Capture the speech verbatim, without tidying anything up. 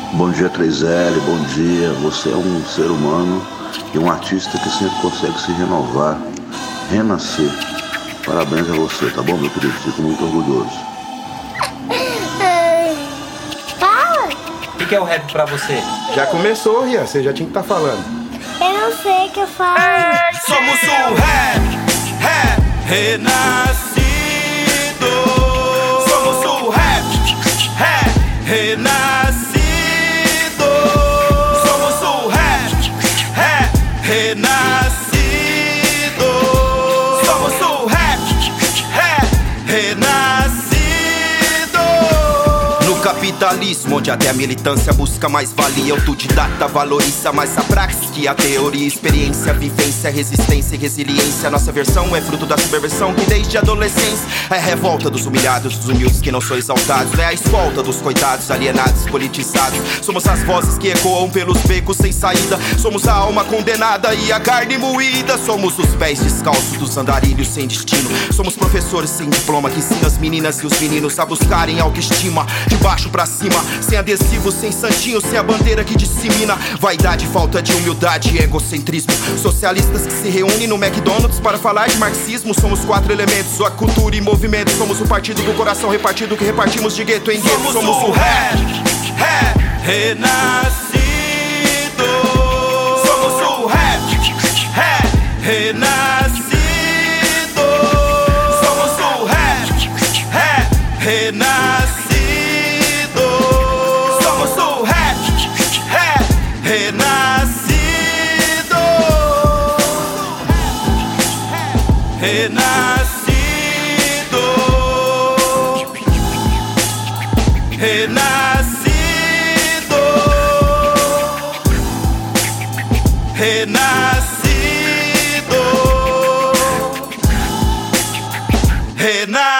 Bom dia, três L, bom dia. Você é um ser humano e um artista que sempre consegue se renovar, renascer. Parabéns a você, tá bom, meu querido? Fico muito orgulhoso. Fala! O que, que é o rap pra você? Já começou, Rian, você já tinha que estar tá falando. Eu não sei o que eu falo. Somos o rap, rap renascido. Somos o rap, rap renascido. Somos o rap, rap renascido. Somos o rap, rap renascido. No capitalismo, onde até a militância busca mais valia, autodidata valoriza mais a praxis que a teoria, experiência, vivência, resistência e resiliência. Nossa versão é fruto da subversão que desde a adolescência é a revolta dos humilhados, dos humildes que não são exaltados, é a escolta dos coitados, alienados, politizados. Somos as vozes que ecoam pelos becos sem saída. Somos a alma condenada e a carne moída. Somos os pés descalços dos andarilhos sem destino. Somos professores sem diploma que ensinam as meninas e os meninos a buscarem autoestima. De baixo pra cima, sem adesivo, sem santinho, sem a bandeira que dissemina vaidade, falta de humildade e egocentrismo. Socialistas que se reúnem no McDonald's para falar de marxismo. Somos quatro elementos, a cultura e movimento. Somos o partido do coração repartido que repartimos de gueto em gueto. Somos, Somos o rap, rap renascido. Somos o rap, rap renascido. Somos o rap, rap renascido. Somos o rap, rap renascido. Renascido. Renascido. Renascido. Renascido.